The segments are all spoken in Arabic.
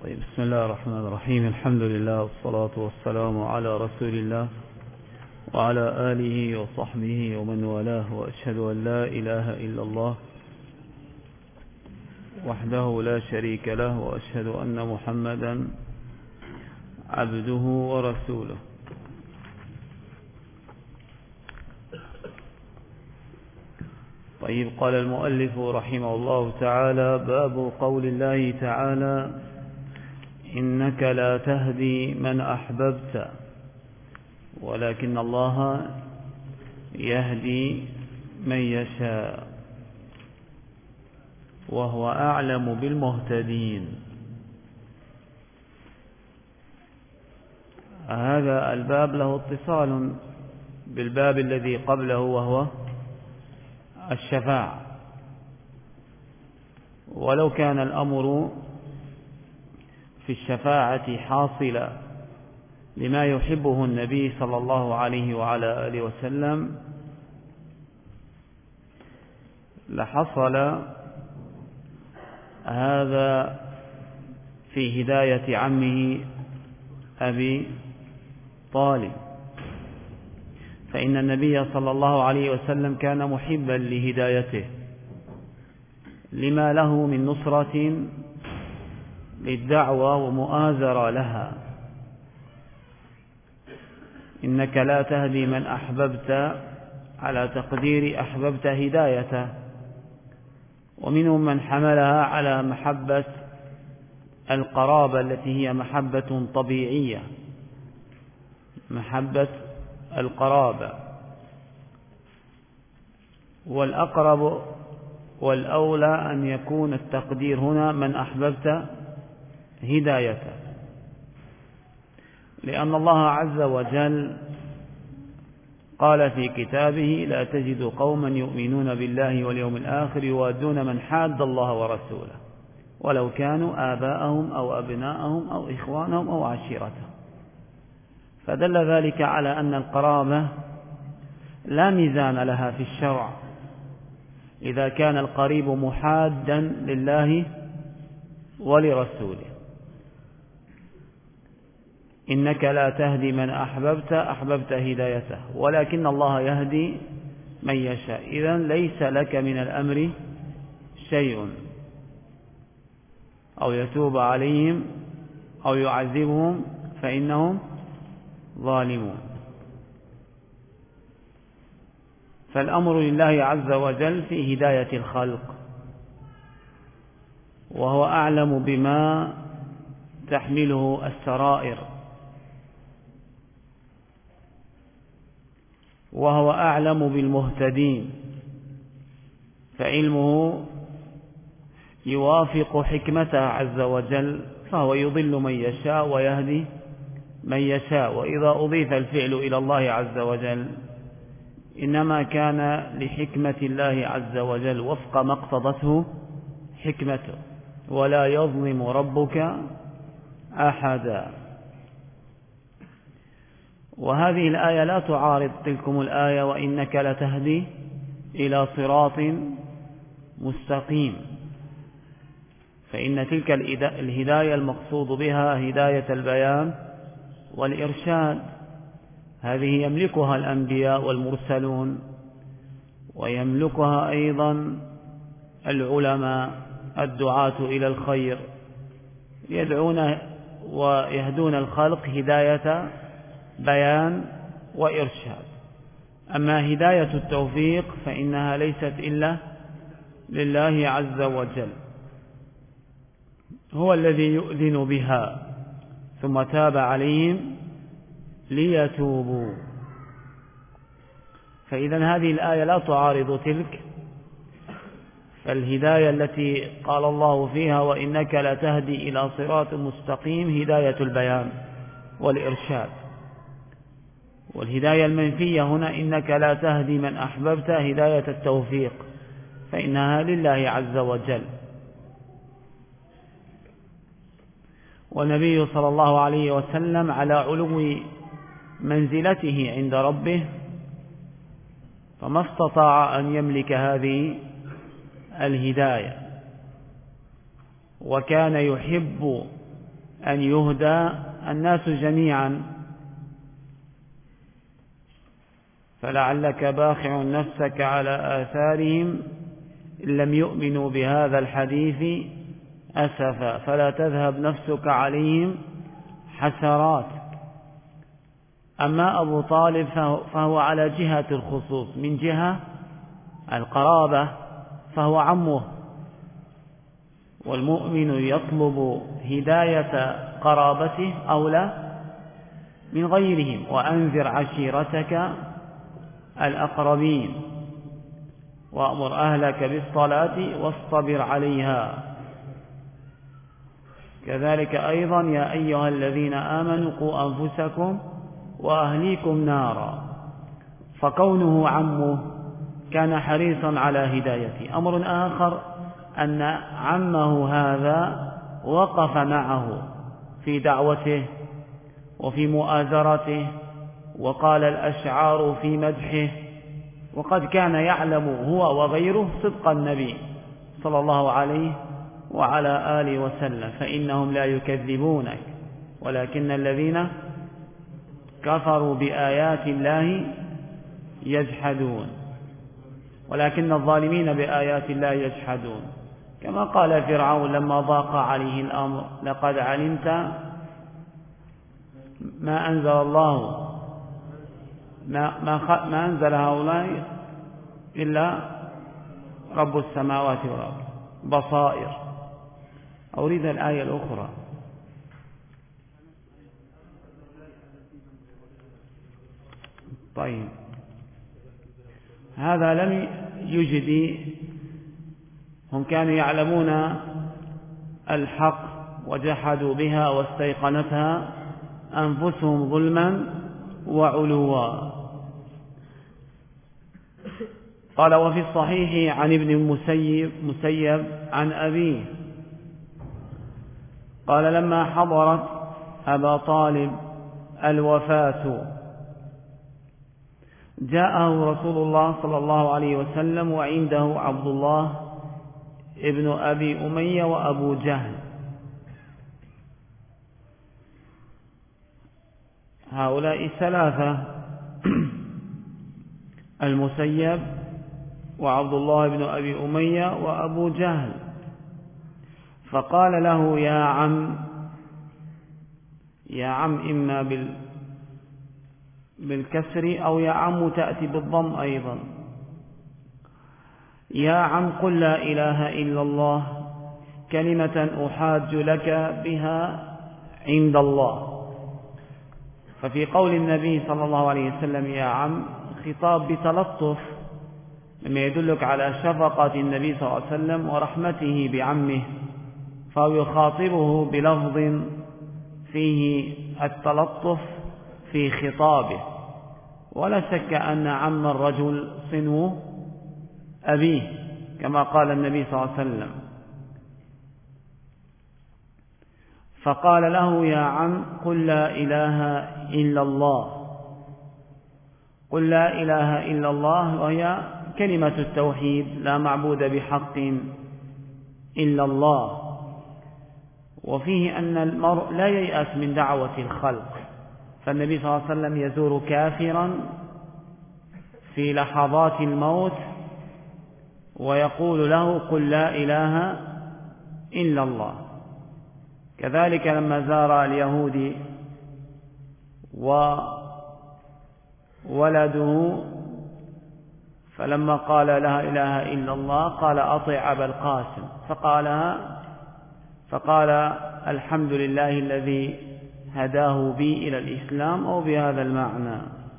طيب، بسم الله الرحمن الرحيم. الحمد لله والصلاة والسلام على رسول الله وعلى آله وصحبه ومن والاه، وأشهد أن لا إله إلا الله وحده لا شريك له، وأشهد أن محمدا عبده ورسوله. طيب، قال المؤلف رحمه الله تعالى: باب قول الله تعالى: إنك لا تهدي من أحببت ولكن الله يهدي من يشاء وهو أعلم بالمهتدين. هذا الباب له اتصال بالباب الذي قبله وهو الشفاعة، ولو كان الأمر في الشفاعة حاصلا لما يحبه النبي صلى الله عليه وعلى آله وسلم لحصل هذا في هداية عمه أبي طالب، فإن النبي صلى الله عليه وسلم كان محبا لهدايته لما له من نصرة للدعوة ومؤازرة لها. إنك لا تهدي من أحببت على تقدير أحببت هدايته، ومنهم من حملها على محبة القرابة التي هي محبة طبيعية، محبة القرابة، والأقرب والأولى أن يكون التقدير هنا من أحببت هدايته، لأن الله عز وجل قال في كتابه: لا تجد قوما يؤمنون بالله واليوم الآخر يوادون من حاد الله ورسوله ولو كانوا آباءهم أو أبناءهم أو إخوانهم أو عشيرتهم. فدل ذلك على أن القرابة لا ميزان لها في الشرع إذا كان القريب محادا لله ولرسوله. إنك لا تهدي من أحببت هدايته ولكن الله يهدي من يشاء. إذن ليس لك من الأمر شيء، أو يتوب عليهم أو يعذبهم فإنهم ظالمون. فالأمر لله عز وجل في هداية الخلق، وهو أعلم بما تحمله السرائر، وهو أعلم بالمهتدين، فعلمه يوافق حكمته عز وجل، فهو يضل من يشاء ويهدي من يشاء. وإذا أضيف الفعل إلى الله عز وجل إنما كان لحكمة الله عز وجل وفق ما اقتضته حكمته، ولا يظلم ربك أحدا. وهذه الآية لا تعارض تلكم الآية: وإنك لتهدي إلى صراط مستقيم، فإن تلك الهداية المقصود بها هداية البيان والإرشاد، هذه يملكها الأنبياء والمرسلون، ويملكها أيضا العلماء الدعاة إلى الخير، يدعون ويهدون الخلق هداية بيان وإرشاد. أما هداية التوفيق فإنها ليست إلا لله عز وجل، هو الذي يؤذن بها ثم تاب عليهم ليتوبوا. فإذا هذه الآية لا تعارض تلك، فالهداية التي قال الله فيها: وإنك لتهدي إلى صراط مستقيم، هداية البيان والإرشاد. والهداية المنفية هنا: إنك لا تهدي من أحببت، هداية التوفيق، فإنها لله عز وجل. والنبي صلى الله عليه وسلم على علو منزلته عند ربه، فما استطاع أن يملك هذه الهداية، وكان يحب أن يهدى الناس جميعا، فلعلك باخع نفسك على آثارهم إن لم يؤمنوا بهذا الحديث أسفا، فلا تذهب نفسك عليهم حسرات. أما أبو طالب فهو على جهة الخصوص، من جهة القرابة فهو عمه، والمؤمن يطلب هداية قرابته أولى من غيرهم. وأنذر عشيرتك الأقربين وأمر أهلك بالصلاة واصطبر عليها. كذلك أيضا يا أيها الذين آمنوا قوا أنفسكم وأهليكم نارا، فكونه عمه كان حريصا على هدايته. أمر آخر أن عمه هذا وقف معه في دعوته وفي مؤازرته، وقال الأشعار في مدحه، وقد كان يعلم هو وغيره صدق النبي صلى الله عليه وعلى آله وسلم، فإنهم لا يكذبونك ولكن الذين كفروا بآيات الله يجحدون، ولكن الظالمين بآيات الله يجحدون. كما قال فرعون لما ضاق عليه الأمر لقد علمت ما أنزل الله ما أنزل هؤلاء إلا رب السماوات والأرض بصائر. أريد الآية الأخرى. طيب، هذا لم يجدي، هم كانوا يعلمون الحق وجحدوا بها واستيقنتها أنفسهم ظلما وعلوا. قال وفي الصحيح عن ابن المسيب عن أبيه قال لما حضرت أبا طالب الوفاة جاءه رسول الله صلى الله عليه وسلم وعنده عبد الله ابن أبي أمية وأبو جهل. هؤلاء الثلاثة المسيب وعبد الله بن أبي أمية وأبو جهل. فقال له يا عم إما بالكسر أو يا عم تأتي بالضم أيضا. يا عم قل لا إله إلا الله كلمة أحاج لك بها عند الله. ففي قول النبي صلى الله عليه وسلم يا عم خطاب بتلطف، مما يدلك على شفقة النبي صلى الله عليه وسلم ورحمته بعمه، فهو يخاطبه بلفظ فيه التلطف في خطابه. ولا شك أن عم الرجل صنو أبيه كما قال النبي صلى الله عليه وسلم. فقال له يا عم قل لا إله إلا الله. قل لا إله إلا الله وهي كلمة التوحيد، لا معبود بحق إلا الله. وفيه أن المرء لا ييأس من دعوة الخلق، فالنبي صلى الله عليه وسلم يزور كافرا في لحظات الموت ويقول له قل لا إله إلا الله. كذلك لما زار اليهودي وولده فلما قال لا إله إلا الله قال أطع أبا القاسم، فقال الحمد لله الذي هداه بي إلى الإسلام، أو بهذا المعنى.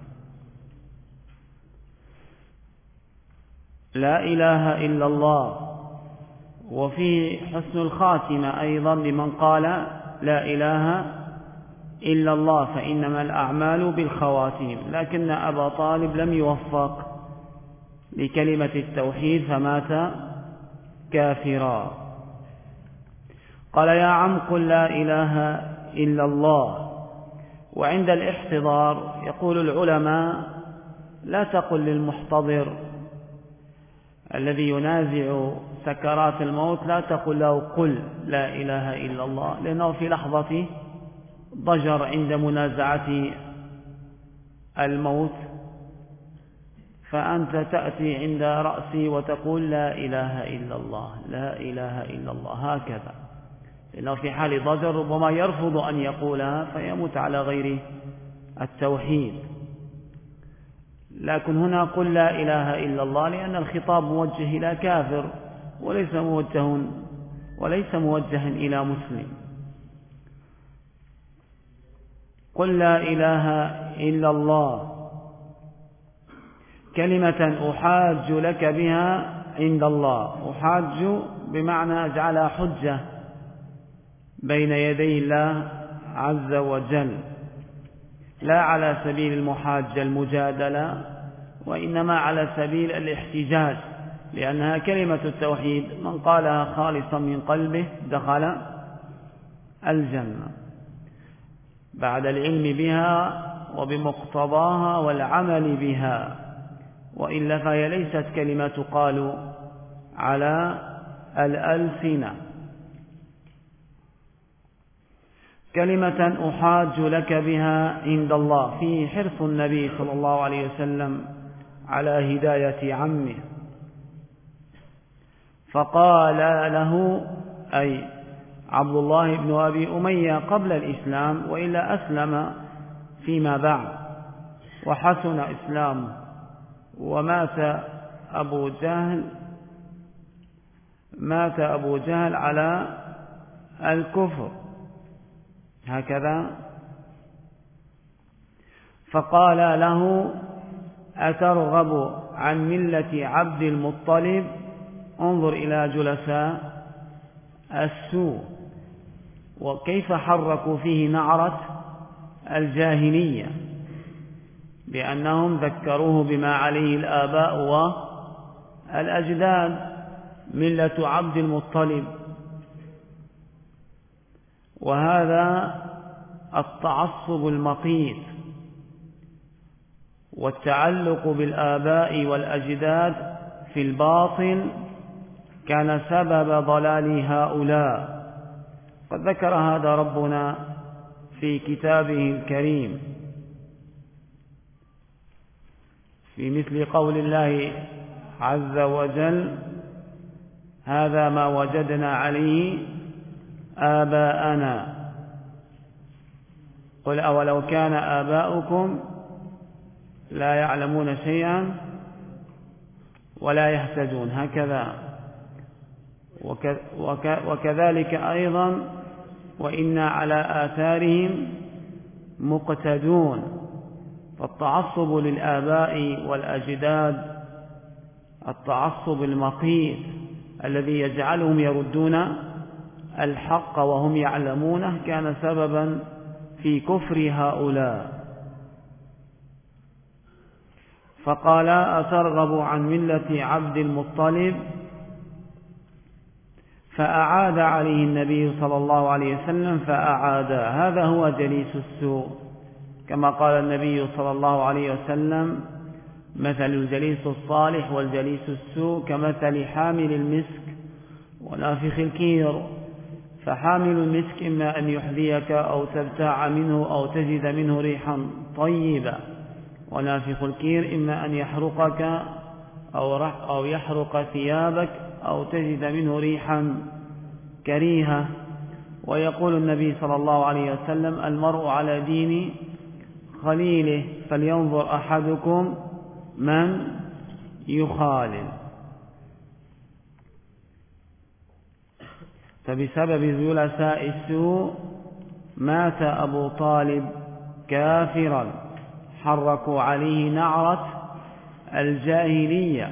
لا إله إلا الله. وفي حسن الخاتمة أيضا لمن قال لا إله إلا الله، فإنما الأعمال بالخواتيم. لكن أبا طالب لم يوفق لكلمة التوحيد فمات كافرا. قال يا عم قل لا إله إلا الله. وعند الاحتضار يقول العلماء لا تقل للمحتضر الذي ينازع سكرات الموت لا تقل له قل لا إله إلا الله، لأنه في لحظة ضجر عند منازعة الموت، فأنت تأتي عند رأسي وتقول لا إله إلا الله لا إله إلا الله هكذا، لأنه في حال ضجر ربما يرفض أن يقولها فيموت على غير التوحيد. لكن هنا قل لا إله إلا الله لأن الخطاب موجه إلى كافر وليس موجها إلى مسلم. قل لا إله إلا الله كلمة أحاج لك بها عند الله. أحاج بمعنى أجعلها حجة بين يدي الله عز وجل، لا على سبيل المحاجة المجادلة، وإنما على سبيل الاحتجاج، لأنها كلمة التوحيد من قالها خالصا من قلبه دخل الجنة بعد العلم بها وبمقتضاها والعمل بها، وإلا فهي ليست كلمة تقال على الألسنة. كلمة أحاج لك بها عند الله، فيه حرص النبي صلى الله عليه وسلم على هداية عمه، فقال له أي عبد الله بن أبي أمية قبل الإسلام، وإلا أسلم فيما بعد وحسن إسلامه، ومات أبو جهل على الكفر هكذا. فقال له أترغب عن ملة عبد المطلب؟ انظر إلى جلساء السوء وكيف حركوا فيه نعرة الجاهلية، بأنهم ذكروه بما عليه الآباء والأجداد، ملة عبد المطلب. وهذا التعصب المقيت والتعلق بالآباء والأجداد في الباطل كان سبب ضلال هؤلاء. قد ذكر هذا ربنا في كتابه الكريم في مثل قول الله عز وجل هذا ما وجدنا عليه آباءنا قل أولو كان آباؤكم لا يعلمون شيئا ولا يهتدون هكذا. وكذلك أيضا وإنا على آثارهم مقتدون. فالتعصب للآباء والأجداد التعصب المقيت الذي يجعلهم يردون الحق وهم يعلمونه كان سببا في كفر هؤلاء. فقال أترغب عن ملة عبد المطلب؟ فأعاد عليه النبي صلى الله عليه وسلم فأعاد. هذا هو جليس السوء، كما قال النبي صلى الله عليه وسلم مثل الجليس الصالح والجليس السوء كمثل حامل المسك ونافخ الكير. فحامل المسك إما أن يحذيك أو تبتاع منه أو تجد منه ريحا طيبة، ونافخ الكير إما أن يحرقك أو يحرق ثيابك أو تجد منه ريحا كريهة. ويقول النبي صلى الله عليه وسلم المرء على دين خليله فلينظر أحدكم من يخالل. فبسبب جلساء السوء مات أبو طالب كافرا، حركوا عليه نعرة الجاهلية.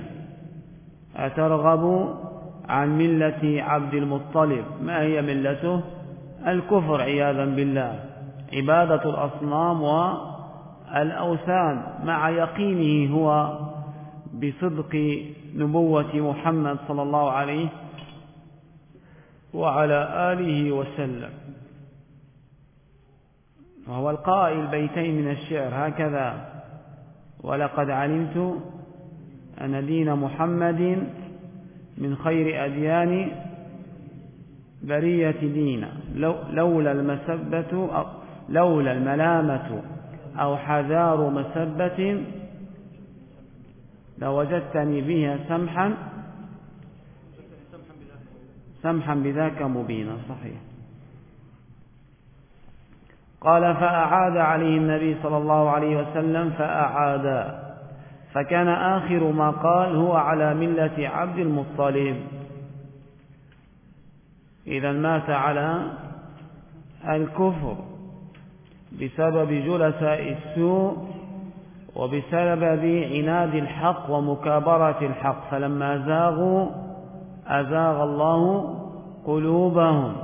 أترغب عن ملة عبد المطلب؟ ما هي ملته؟ الكفر عياذا بالله، عبادة الأصنام والأوثان، مع يقينه هو بصدق نبوة محمد صلى الله عليه وعلى آله وسلم. وهو القائل بيتين من الشعر هكذا: ولقد علمت أن دين محمد من خير أديان برية دينا، لولا الملامة أو حذار مسبة لوجدتني بها سمحا بذاك مبينا. صحيح. قال فأعاد عليه النبي صلى الله عليه وسلم فأعاد، فكان آخر ما قال هو على ملة عبد المطلب. إذا مات على الكفر بسبب جلساء السوء وبسبب عناد الحق ومكابرة الحق، فلما زاغوا أزاغ الله قلوبهم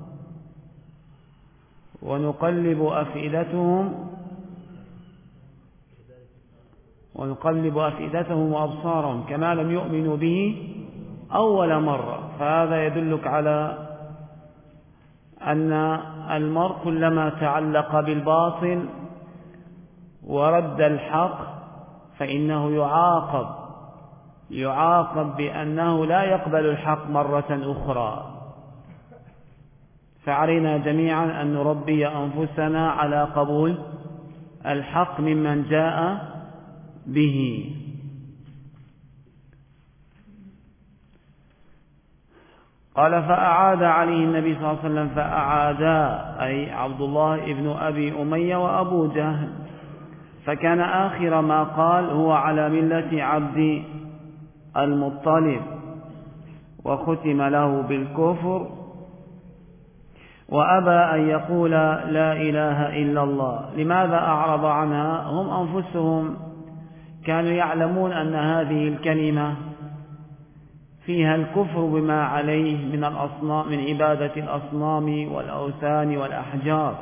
ونقلب أفئدتهم وأبصارهم كما لم يؤمنوا به أول مرة. فهذا يدلك على أن المرء كلما تعلق بالباطل ورد الحق فإنه يعاقب بأنه لا يقبل الحق مرة أخرى. فعلينا جميعا أن نربي أنفسنا على قبول الحق ممن جاء به. قال فأعاد عليه النبي صلى الله عليه وسلم فأعادا، أي عبد الله ابن أبي أمية وأبو جهل، فكان آخر ما قال هو على ملة عبد المطلب، وختم له بالكفر، وأبى أن يقول لا إله إلا الله. لماذا أعرض عنها؟ هم أنفسهم كانوا يعلمون أن هذه الكلمة فيها الكفر بما عليه من الأصنام، من عبادة الأصنام والأوثان والأحجار.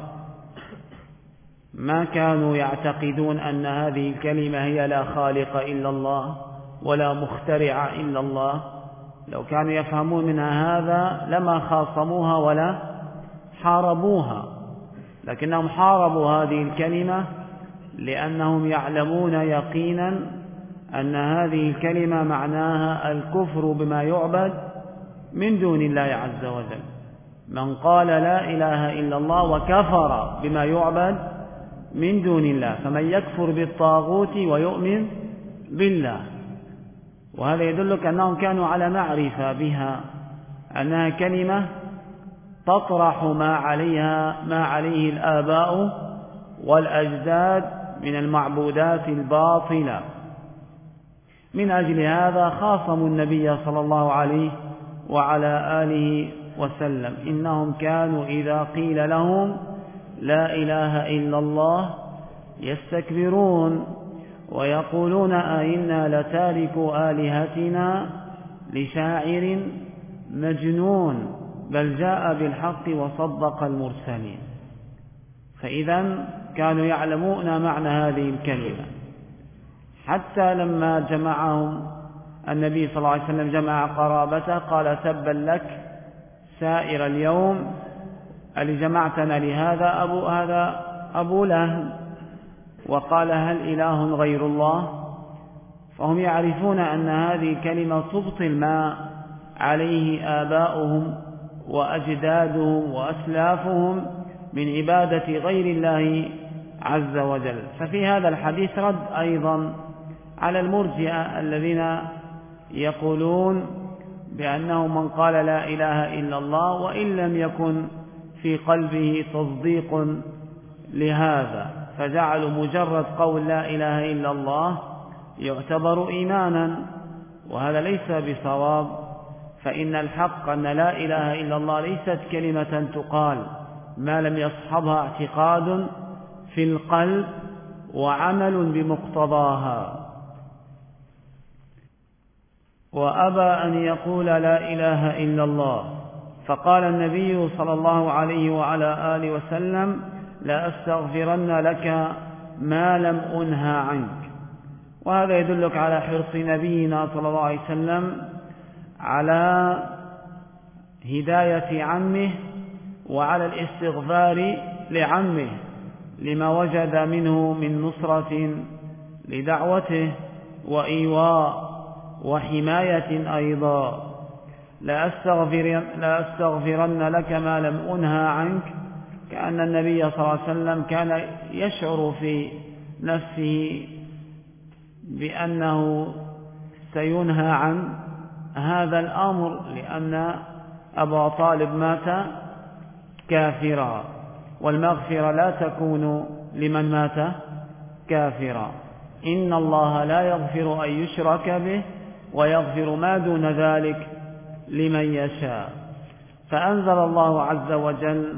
ما كانوا يعتقدون أن هذه الكلمة هي لا خالق إلا الله ولا مخترع إلا الله. لو كانوا يفهمون منها هذا لما خاصموها ولا حاربوها، لكنهم حاربوا هذه الكلمة لأنهم يعلمون يقينا أن هذه الكلمة معناها الكفر بما يعبد من دون الله عز وجل. من قال لا إله إلا الله وكفر بما يعبد من دون الله، فمن يكفر بالطاغوت ويؤمن بالله. وهذا يدلك أنهم كانوا على معرفة بها، أنها كلمة تطرح ما عليه الآباء والأجداد من المعبودات الباطلة. من أجل هذا خاصموا النبي صلى الله عليه وعلى آله وسلم. إنهم كانوا إذا قيل لهم لا إله إلا الله يستكبرون ويقولون أئنا لتاركوا آلهتنا لشاعر مجنون بل جاء بالحق وصدق المرسلين. فإذا كانوا يعلمون معنى هذه الكلمة، حتى لما جمعهم النبي صلى الله عليه وسلم جمع قرابته قال تبا لك سائر اليوم اللي جمعتنا لهذا هذا أبو لهب. وقال هل إله غير الله؟ فهم يعرفون أن هذه الكلمة تبطل ما عليه آباؤهم وأجدادهم وأسلافهم من عبادة غير الله عز وجل. ففي هذا الحديث رد أيضا على المرجئة الذين يقولون بأنه من قال لا إله إلا الله وإن لم يكن في قلبه تصديق لهذا، فجعلوا مجرد قول لا إله إلا الله يعتبر إيمانا، وهذا ليس بصواب. فإن الحق أن لا إله إلا الله ليست كلمة تقال ما لم يصحبها اعتقاد في القلب وعمل بمقتضاها. وأبى أن يقول لا إله إلا الله، فقال النبي صلى الله عليه وعلى آله وسلم لا أستغفرن لك ما لم أنهى عنك. وهذا يدلك على حرص نبينا صلى الله عليه وسلم على هداية عمه وعلى الاستغفار لعمه لما وجد منه من نصرة لدعوته وإيواء وحماية أيضا. لأستغفرن لك ما لم أنهى عنك، كأن النبي صلى الله عليه وسلم كان يشعر في نفسه بأنه سينهى عن هذا الأمر، لأن أبا طالب مات كافرا، والمغفرة لا تكون لمن مات كافرا. إن الله لا يغفر أن يشرك به ويغفر ما دون ذلك لمن يشاء. فأنزل الله عز وجل: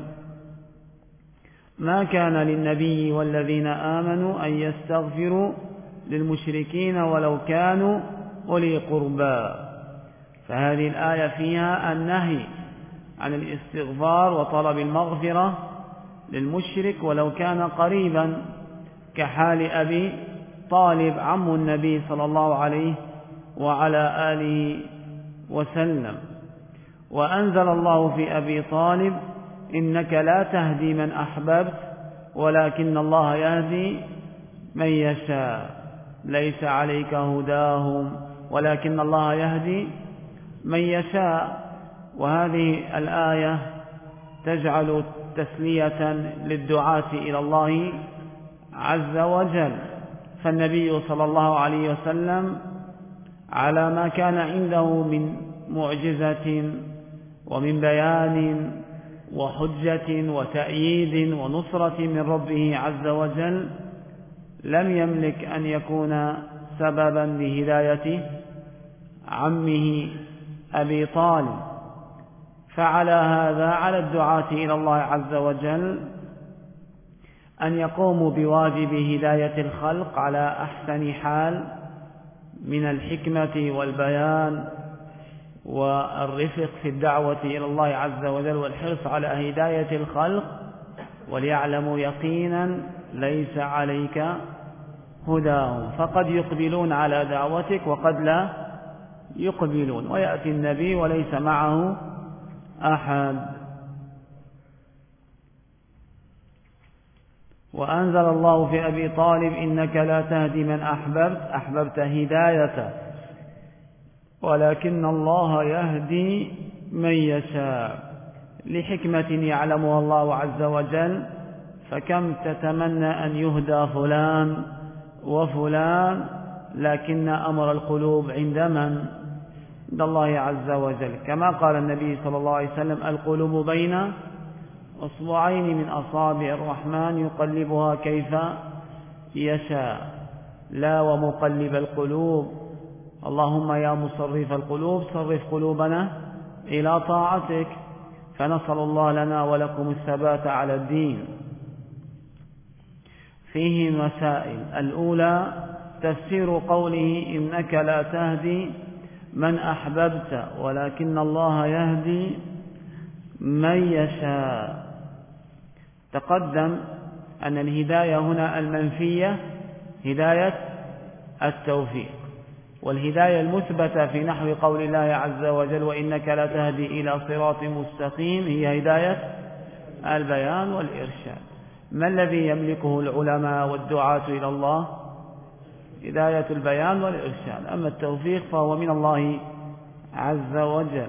ما كان للنبي والذين آمنوا أن يستغفروا للمشركين ولو كانوا أولي قربى. فهذه الآية فيها النهي عن الاستغفار وطلب المغفرة للمشرك ولو كان قريبا، كحال أبي طالب عم النبي صلى الله عليه وعلى آله وسلم. وأنزل الله في أبي طالب: إنك لا تهدي من أحببت ولكن الله يهدي من يشاء، ليس عليك هداهم ولكن الله يهدي من يشاء. وهذه الآية تجعل تسلية للدعاة إلى الله عز وجل. فالنبي صلى الله عليه وسلم على ما كان عنده من معجزة ومن بيان وحجة وتأييد ونصرة من ربه عز وجل، لم يملك أن يكون سببا لهداية عمه أبي طالب. فعلى هذا على الدعاة إلى الله عز وجل أن يقوموا بواجب هداية الخلق على أحسن حال من الحكمة والبيان والرفق في الدعوة إلى الله عز وجل والحرص على هداية الخلق، وليعلموا يقينا ليس عليك هداهم، فقد يقبلون على دعوتك وقد لا يقبلون، ويأتي النبي وليس معه أحد. وأنزل الله في أبي طالب: إنك لا تهدي من أحببت هدايته ولكن الله يهدي من يشاء، لحكمة يعلمها الله عز وجل. فكم تتمنى أن يهدى فلان وفلان، لكن أمر القلوب عند من؟ عند الله عز وجل، كما قال النبي صلى الله عليه وسلم: القلوب بين أصبعين من أصابع الرحمن يقلبها كيف يشاء. لا ومقلب القلوب، اللهم يا مصرف القلوب صرف قلوبنا إلى طاعتك. فنسأل الله لنا ولكم الثبات على الدين. فيه مسائل: الأولى تفسير قوله: إنك لا تهدي من أحببت ولكن الله يهدي من يشاء. تقدم أن الهداية هنا المنفية هداية التوفيق، والهداية المثبتة في نحو قول الله عز وجل: وإنك لا تهدي إلى صراط مستقيم، هي هداية البيان والإرشاد. ما الذي يملكه العلماء والدعاة إلى الله؟ هداية البيان والإرشاد. أما التوفيق فهو من الله عز وجل.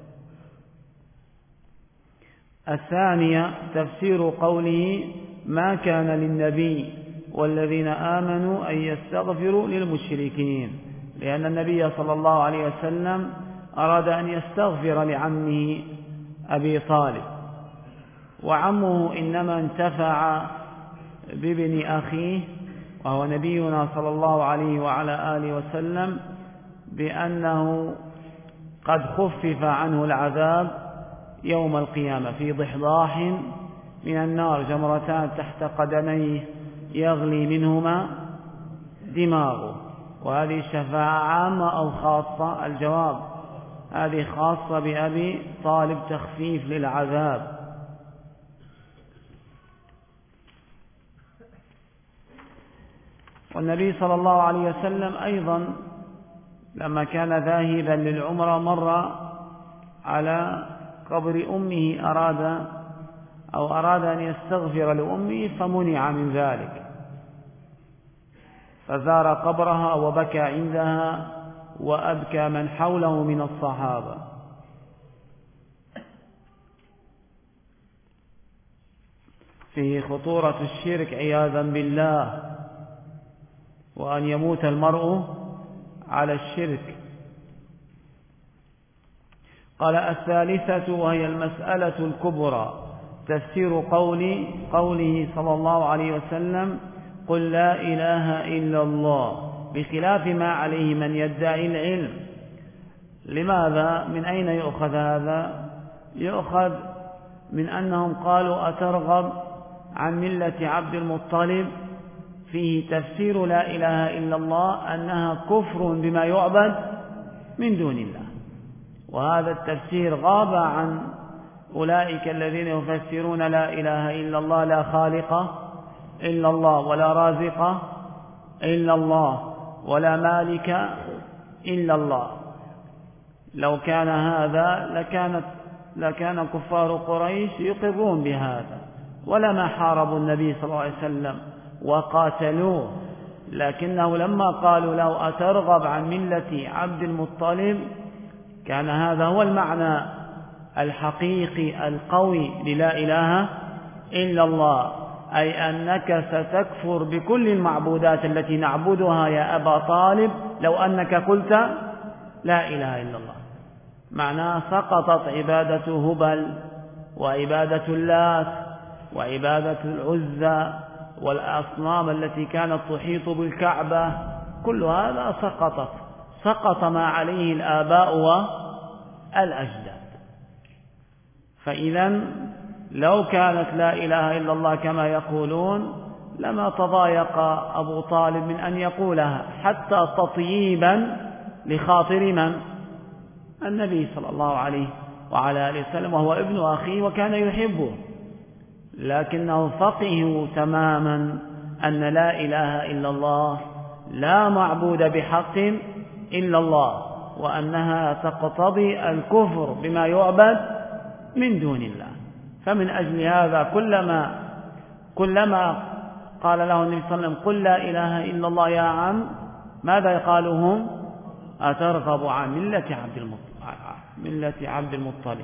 الثانية تفسير قوله: ما كان للنبي والذين آمنوا أن يستغفروا للمشركين، لأن النبي صلى الله عليه وسلم أراد أن يستغفر لعمه أبي طالب، وعمه إنما انتفع بابن أخيه وهو نبينا صلى الله عليه وعلى آله وسلم بأنه قد خفف عنه العذاب يوم القيامة في ضحضاح من النار، جمرتان تحت قدميه يغلي منهما دماغه. وهذه الشفاعة عامة أو خاصة؟ الجواب: هذه خاصة بأبي طالب، تخفيف للعذاب. والنبي صلى الله عليه وسلم أيضا لما كان ذاهبا للعمرة مر على قبر أمه، أراد أن يستغفر لأمه فمنع من ذلك، فزار قبرها وبكى عندها وأبكى من حوله من الصحابة. فيه خطورة الشرك عياذا بالله، وأن يموت المرء على الشرك. قال الثالثة وهي المسألة الكبرى تفسير قوله صلى الله عليه وسلم قل لا إله إلا الله، بخلاف ما عليه من يدعي العلم. لماذا؟ من أين يؤخذ هذا؟ يؤخذ من أنهم قالوا أترغب عن ملة عبد المطلب، فيه تفسير لا إله إلا الله أنها كفر بما يعبد من دون الله، وهذا التفسير غاب عن أولئك الذين يفسرون لا إله إلا الله لا خالق إلا الله ولا رازق إلا الله ولا مالك إلا الله. لو كان هذا لكان كفار قريش يقرون بهذا ولما حاربوا النبي صلى الله عليه وسلم وقاتلوه، لكنه لما قالوا له أترغب عن ملة عبد المطلب كان هذا هو المعنى الحقيقي القوي للا إله إلا الله، أي أنك ستكفر بكل المعبودات التي نعبدها يا أبا طالب لو أنك قلت لا إله إلا الله. معناه سقطت عبادة هبل وعبادة اللات وعبادة العزى والأصنام التي كانت تحيط بالكعبة، كل هذا سقط ما عليه الآباء والأجداد. فإذا لو كانت لا إله إلا الله كما يقولون لما تضايق أبو طالب من أن يقولها، حتى تطييبا لخاطر من؟ النبي صلى الله عليه وعلى آله وسلم، وهو ابن أخيه وكان يحبه، لكنه فقهوا تماما أن لا إله إلا الله لا معبود بحق إلا الله، وأنها تقتضي الكفر بما يعبد من دون الله. فمن أجل هذا كلما قال له النبي صلى الله عليه وسلم قل لا إله إلا الله يا عم، ماذا يقالهم؟ أترغب عن ملة عبد المطلب.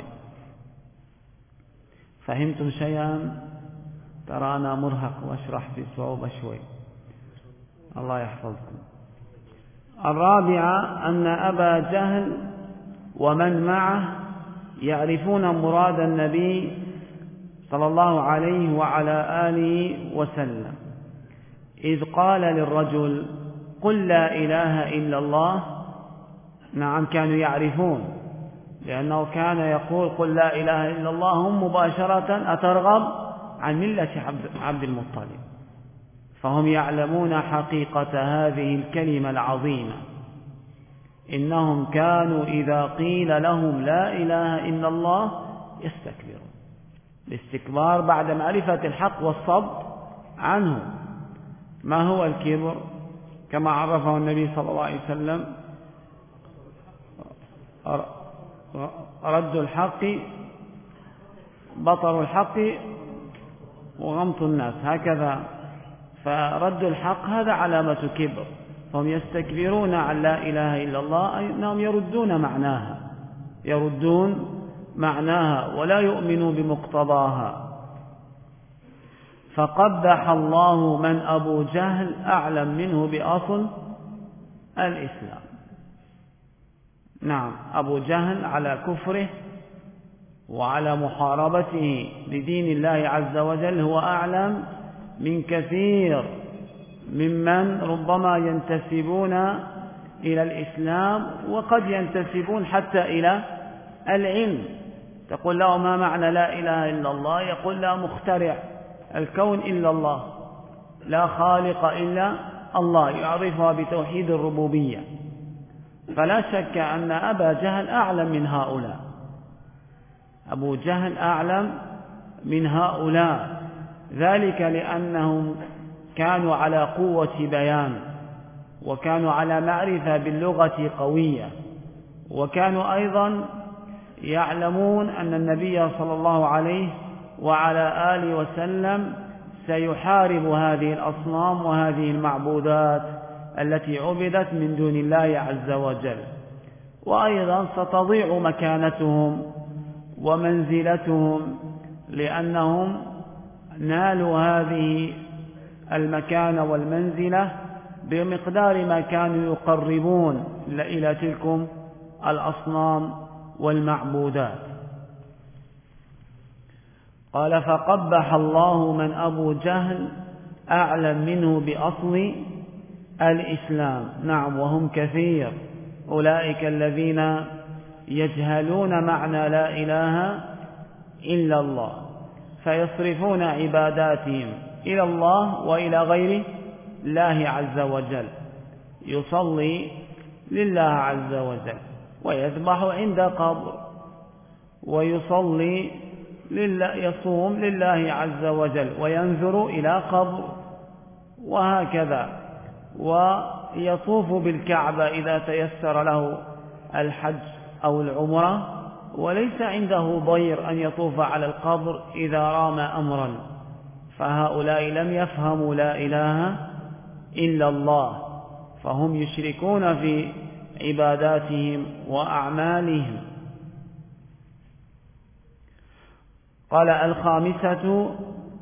فهمتم شيئا؟ ترى أنا مرهق وأشرح بصعوبة شوي، الله يحفظكم. الرابعة أن أبا جهل ومن معه يعرفون مراد النبي صلى الله عليه وعلى آله وسلم إذ قال للرجل قل لا إله إلا الله. نعم كانوا يعرفون، لأنه كان يقول قل لا إله إلا الله، هم مباشرة أترغب عن ملة عبد المطلب، فهم يعلمون حقيقة هذه الكلمة العظيمة. إنهم كانوا إذا قيل لهم لا إله إلا الله يستكبرون، الاستكبار بعد معرفة الحق والصد عنه. ما هو الكبر؟ كما عرفه النبي صلى الله عليه وسلم رد الحق بطر الحق وغمط الناس، هكذا. فرد الحق هذا علامة كبر، فهم يستكبرون عن لا إله إلا الله، أي أنهم يردون معناها ولا يؤمنوا بمقتضاها. فقبح الله من أبو جهل أعلم منه بأصل الإسلام. نعم، أبو جهل على كفره وعلى محاربته لدين الله عز وجل هو أعلم من كثير ممن ربما ينتسبون إلى الإسلام، وقد ينتسبون حتى إلى العلم. تقول له ما معنى لا إله إلا الله؟ يقول لا مخترع الكون إلا الله، لا خالق إلا الله، يعرفها بتوحيد الربوبية. فلا شك أن أبا جهل أعلم من هؤلاء، أبو جهل أعلم من هؤلاء، ذلك لأنهم كانوا على قوة بيان، وكانوا على معرفة باللغة قوية، وكانوا أيضا يعلمون أن النبي صلى الله عليه وعلى آله وسلم سيحارب هذه الأصنام وهذه المعبودات التي عبدت من دون الله عز وجل، وأيضا ستضيع مكانتهم ومنزلتهم، لأنهم نالوا هذه المكانة والمنزلة بمقدار ما كانوا يقربون إلى تلكم الأصنام والمعبودات. قال فقبح الله من أبو جهل أعلم منه بأصل الإسلام. نعم، وهم كثير، أولئك الذين يجهلون معنى لا إله إلا الله، فيصرفون عباداتهم إلى الله وإلى غير الله عز وجل. يصلي لله عز وجل، ويذبح عند قبر، ويصلي يصوم لله عز وجل، وينذر إلى قبر، وهكذا. ويطوف بالكعبة إذا تيسر له الحج أو العمرة، وليس عنده ضير أن يطوف على القبر إذا رام أمرا. فهؤلاء لم يفهموا لا إله إلا الله، فهم يشركون في عباداتهم وأعمالهم. قال الخامسة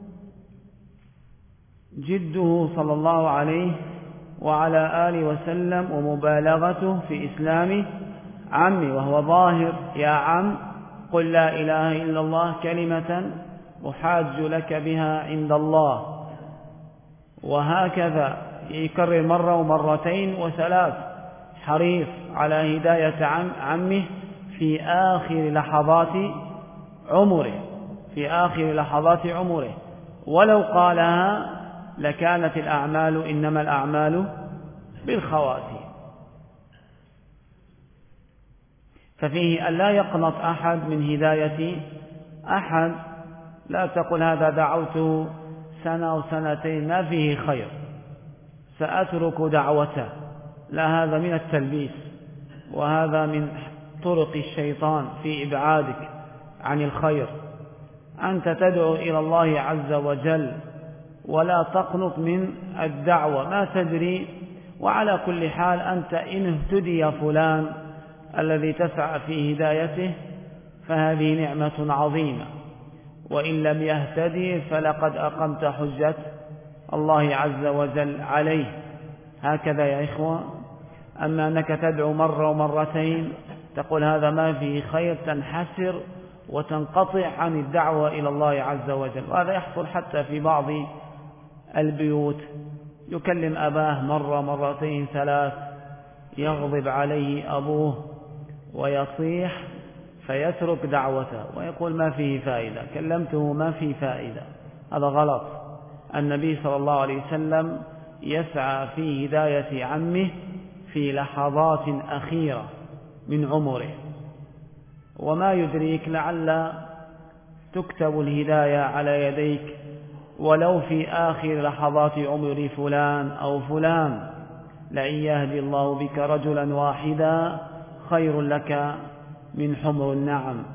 جده صلى الله عليه وعلى آله وسلم ومبالغته في إسلام عمي، وهو ظاهر: يا عم قل لا إله إلا الله كلمة أحاج لك بها عند الله. وهكذا يكرر مرة ومرتين وثلاث، حريص على هداية عمه في آخر لحظات عمره، ولو قالها لكانت الأعمال إنما الأعمال بالخواتيم. ففيه أن لا يقنط أحد من هداية أحد. لا تقل هذا دعوته سنة أو سنتين ما فيه خير سأترك دعوته، لا، هذا من التلبيس، وهذا من طرق الشيطان في إبعادك عن الخير. أنت تدعو إلى الله عز وجل ولا تقنط من الدعوة، ما تدري. وعلى كل حال أنت إن اهتدي فلان الذي تسعى في هدايته فهذه نعمة عظيمة، وإن لم يهتدي فلقد أقمت حجة الله عز وجل عليه. هكذا يا إخوة. أما أنك تدعو مرة ومرتين تقول هذا ما فيه خير، تنحسر وتنقطع عن الدعوة إلى الله عز وجل. وهذا يحصل حتى في بعض البيوت، يكلم أباه مرة مرتين ثلاث، يغضب عليه أبوه ويصيح فيترك دعوته ويقول ما فيه فائدة، كلمته ما فيه فائدة. هذا غلط. النبي صلى الله عليه وسلم يسعى في هداية عمه في لحظات أخيرة من عمره، وما يدريك لعل تكتب الهداية على يديك ولو في آخر لحظات عمر فلان أو فلان. لئن يهدي الله بك رجلا واحدا خير لك من حمر النعم.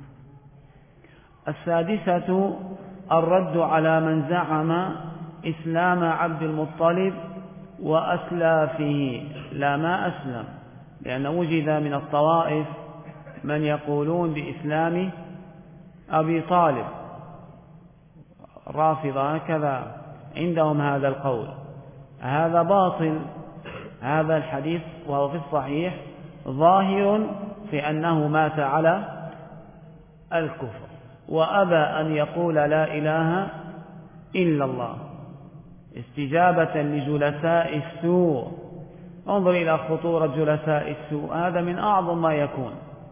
السادسة الرد على من زعم إسلام عبد المطلب وأسلافه. لا، ما أسلم، لأن وجد من الطوائف من يقولون بإسلام أبي طالب، رافضة هكذا عندهم هذا القول. هذا باطل. هذا الحديث وهو في الصحيح ظاهر في أنه مات على الكفر وأبى أن يقول لا إله إلا الله استجابة لجلساء السوء. انظر إلى خطورة جلساء السوء، هذا من أعظم ما يكون.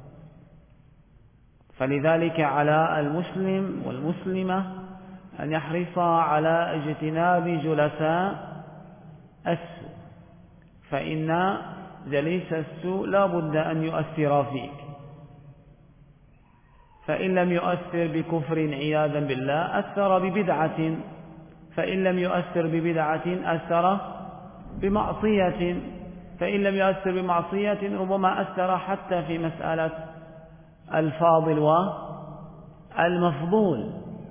فلذلك على المسلم والمسلمة أن يحرصا على اجتناب جلساء السوء، فإن جليس السوء لا بد أن يؤثر فيك. فإن لم يؤثر بكفر عياذا بالله أثر ببدعة، فإن لم يؤثر ببدعة أثر بمعصية، فإن لم يؤثر بمعصية ربما أثر حتى في مسألة الفاضل والمفضول.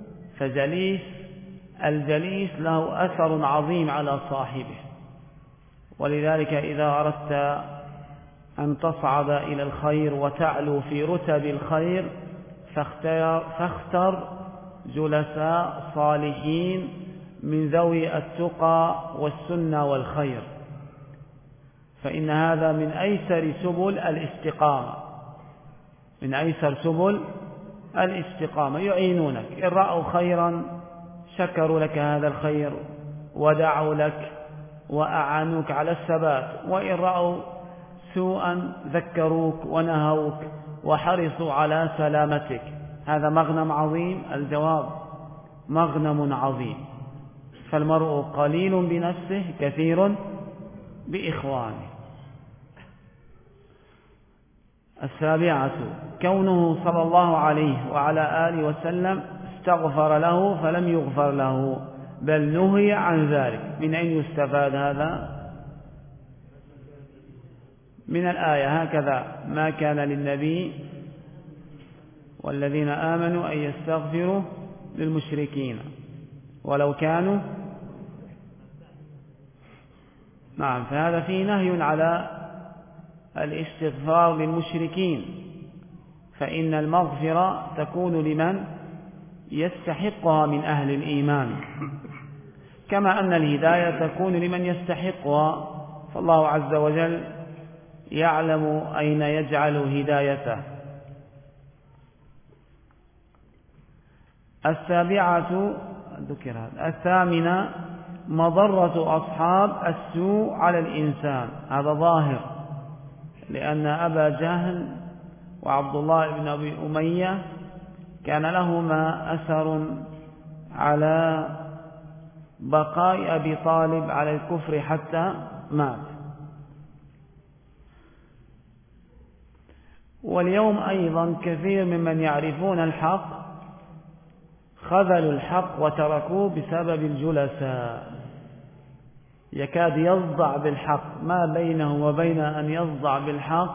الجليس له أثر عظيم على صاحبه. ولذلك إذا أردت أن تصعد إلى الخير وتعلو في رتب الخير فاختر جلساء صالحين من ذوي التقى والسنة والخير، فإن هذا من أيسر سبل الاستقامة، من أيسر سبل الاستقامة. يعينونك، إن رأوا خيرا شكروا لك هذا الخير ودعوا لك وأعانوك على الثبات، وإن رأوا سوءا ذكروك ونهوك وحرصوا على سلامتك. هذا مغنم عظيم. الجواب مغنم عظيم. فالمرء قليل بنفسه كثير بإخوانه. السابعة كونه صلى الله عليه وعلى آله وسلم استغفر له فلم يغفر له، بل نهي عن ذلك. من أين يستفاد هذا؟ من الآية هكذا: ما كان للنبي والذين آمنوا أن يستغفروا للمشركين ولو كانوا. نعم، فهذا فيه نهي على الاستغفار للمشركين، فإن المغفرة تكون لمن يستحقها من أهل الإيمان، كما أن الهداية تكون لمن يستحقها، فالله عز وجل يعلم أين يجعل هدايته. السابعة الثامنة مضرة أصحاب السوء على الإنسان. هذا ظاهر، لأن أبا جهل وعبد الله بن أبي أمية كان لهما أثر على بقاء أبي طالب على الكفر حتى مات. واليوم أيضا كثير ممن يعرفون الحق خذلوا الحق وتركوه بسبب الجلساء. يكاد يصدع بالحق، ما بينه وبين أن يصدع بالحق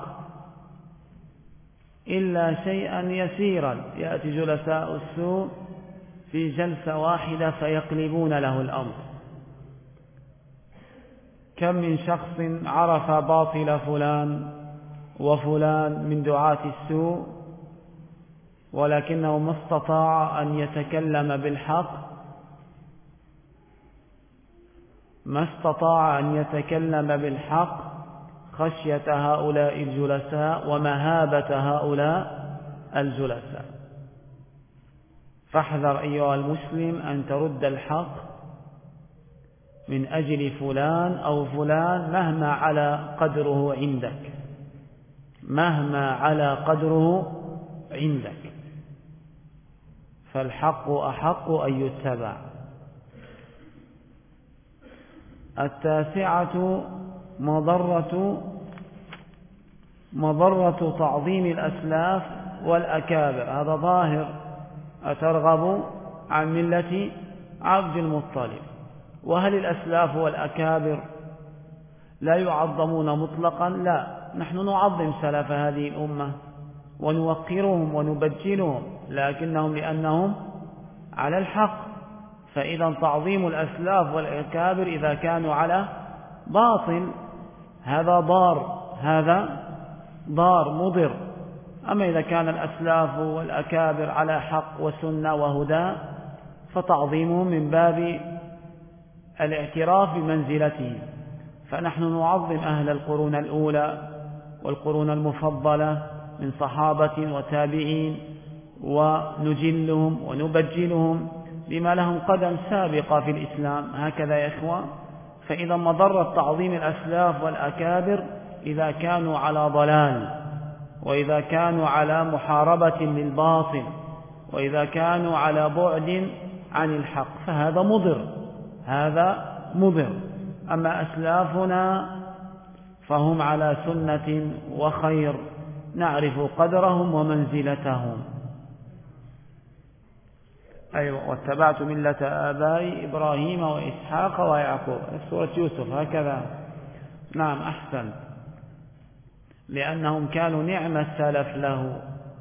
إلا شيئا يسيرا، يأتي جلساء السوء في جلسة واحدة فيقلبون له الأمر. كم من شخص عرف باطل فلان وفلان من دعاة السوء، ولكنه ما استطاع أن يتكلم بالحق، ما استطاع أن يتكلم بالحق خشية هؤلاء الجلساء ومهابة هؤلاء الجلساء. فاحذر أيها المسلم أن ترد الحق من أجل فلان أو فلان مهما على قدره عندك، مهما على قدره عندك، فالحق أحق أن يتبع. التاسعة مضرة تعظيم الأسلاف والأكابر. هذا ظاهر: أترغب عن ملة عبد المطلب. وهل الأسلاف والأكابر لا يعظمون مطلقا؟ لا، نحن نعظم سلف هذه الأمة ونوقرهم ونبجلهم، لكنهم لأنهم على الحق. فإذا تعظيم الأسلاف والأكابر إذا كانوا على باطل هذا ضار مضر. أما إذا كان الأسلاف والأكابر على حق وسنة وهدى فتعظيمهم من باب الاعتراف بمنزلتهم. فنحن نعظم أهل القرون الأولى والقرون المفضلة من صحابة وتابعين، ونجلهم ونبجلهم بما لهم قدم سابقة في الإسلام. هكذا يا إخوة. فإذا مضرة تعظيم الأسلاف والأكابر إذا كانوا على ضلال، وإذا كانوا على محاربة للباطل، وإذا كانوا على بعد عن الحق، فهذا مضر. أما أسلافنا فهم على سنة وخير، نعرف قدرهم ومنزلتهم. أيوة: واتبعت ملة آبائي إبراهيم وإسحاق ويعقوب. سورة يوسف هكذا. نعم، أحسن، لأنهم كانوا نعم السلف له.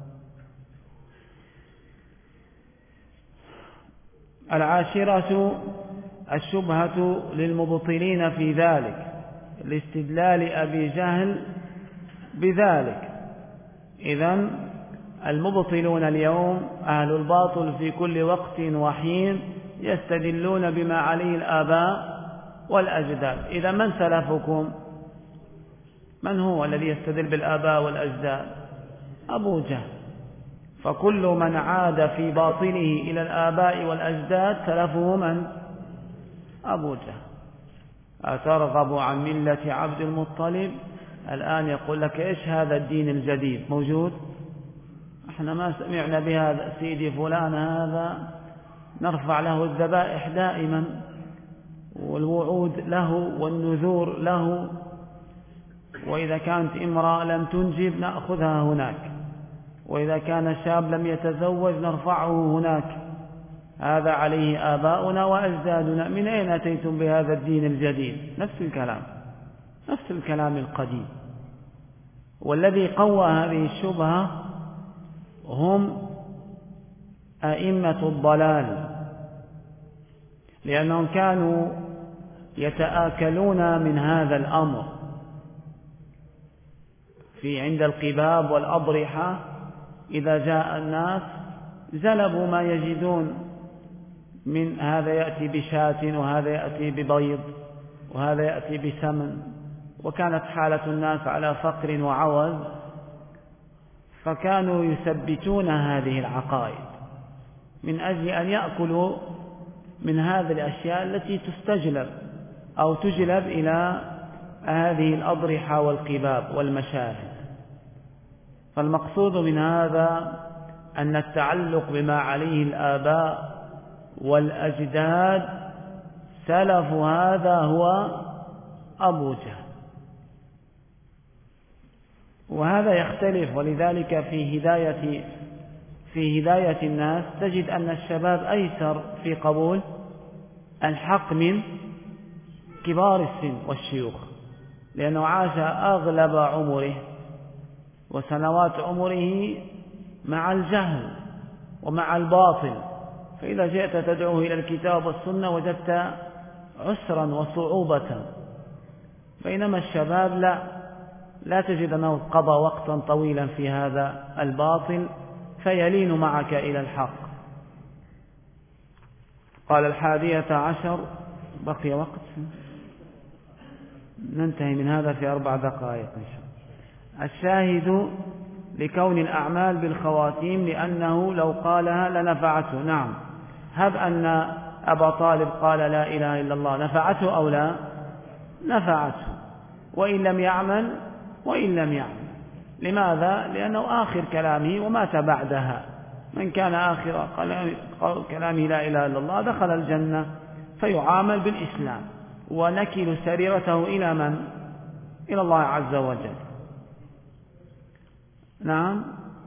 العاشرة الشبهة للمبطلين في ذلك، لاستدلال أبي جهل بذلك. إذن المبطلون اليوم أهل الباطل في كل وقت وحين يستدلون بما عليه الآباء والأجداد. إذا من سلفكم؟ من هو الذي يستدل بالآباء والأجداد؟ أبو جهل. فكل من عاد في باطله إلى الآباء والأجداد سلفه من؟ أبو جهل. أترغب عن ملة عبد المطلب؟ الآن يقول لك إيش هذا الدين الجديد موجود؟ احنا ما سمعنا بهذا، سيدي فلان هذا نرفع له الذبائح دائما والوعود له والنذور له، وإذا كانت امرأة لم تنجب نأخذها هناك، وإذا كان شاب لم يتزوج نرفعه هناك. هذا عليه آباؤنا وأجدادنا، من أين أتيتم بهذا الدين الجديد؟ نفس الكلام، نفس الكلام القديم. والذي قوى هذه الشبهة هم أئمة الضلال، لأنهم كانوا يتآكلون من هذا الأمر في عند القباب والأضرحة. إذا جاء الناس جلبوا ما يجدون، من هذا يأتي بشاة وهذا يأتي ببيض وهذا يأتي بسمن، وكانت حالة الناس على فقر وعوز، فكانوا يثبتون هذه العقائد من أجل أن يأكلوا من هذه الأشياء التي تستجلب أو تجلب إلى هذه الأضرحة والقباب والمشاهد. فالمقصود من هذا أن التعلق بما عليه الآباء والأجداد سلف هذا هو أبو جهل. وهذا يختلف، ولذلك في هداية الناس تجد أن الشباب أيسر في قبول الحق من كبار السن والشيوخ، لأنه عاش أغلب عمره وسنوات عمره مع الجهل ومع الباطل، فإذا جئت تدعوه إلى الكتاب والسنة وجدت عسرا وصعوبة. بينما الشباب لا تجد أنه قضى وقتا طويلا في هذا الباطل فيلين معك إلى الحق. قال 11، بقي وقت ننتهي من هذا في 4 دقائق إن شاء الله. الشاهد لكون الأعمال بالخواتيم لأنه لو قالها لنفعته. نعم، هب أن أبا طالب قال لا إله إلا الله نفعته أو لا؟ نفعته، وإن لم يعمل لماذا؟ لأنه آخر كلامه ومات بعدها. من كان آخر كلامه لا إله إلا الله دخل الجنة، فيعامل بالإسلام ونكل سريرته إلى من؟ إلى الله عز وجل. نعم.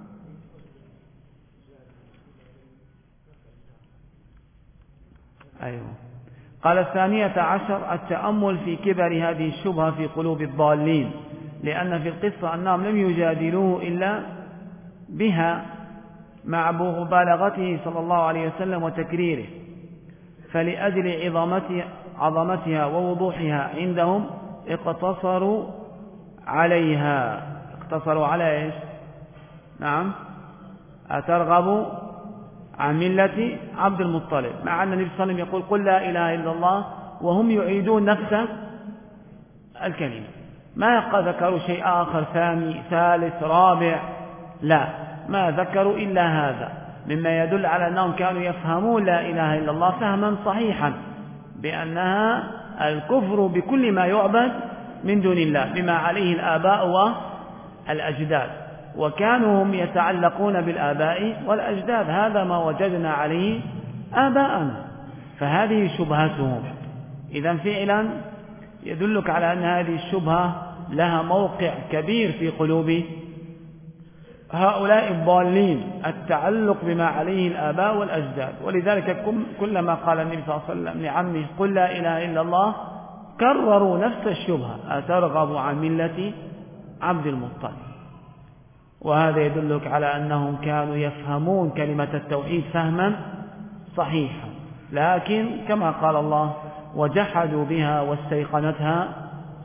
أيوه. قال 12، التأمل في كبر هذه الشبهة في قلوب الضالين، لأن في القصة أنهم لم يجادلوه إلا بها مع مبالغته صلى الله عليه وسلم وتكريره، فلأجل عظمتها ووضوحها عندهم اقتصروا عليها. اقتصروا على إيش؟ نعم، أترغب عن ملة عبد المطلب، مع أن النبي صلى الله عليه وسلم يقول قل لا إله إلا الله وهم يعيدون نفس الكلمة، ما ذكروا شيء آخر ثاني ثالث رابع، لا، ما ذكروا إلا هذا، مما يدل على أنهم كانوا يفهمون لا إله إلا الله فهما صحيحا، بأنها الكفر بكل ما يعبد من دون الله بما عليه الآباء والأجداد، وكانوا هم يتعلقون بالآباء والأجداد، هذا ما وجدنا عليه آباءنا، فهذه شبهتهم. إذن فعلا يدلك على أن هذه الشبهة لها موقع كبير في قلوب هؤلاء الضالين، التعلق بما عليه الآباء والأجداد. ولذلك كلما قال النبي صلى الله عليه وسلم لعمه قل لا إله إلا الله كرروا نفس الشبهة، أترغب عن ملة عبد المطلب. وهذا يدلك على أنهم كانوا يفهمون كلمة التوحيد فهما صحيحا، لكن كما قال الله وجحدوا بها واستيقنتها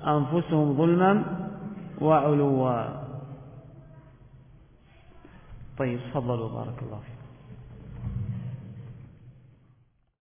أنفسهم ظلما وعلوا. طيب تفضلوا بارك الله فيك.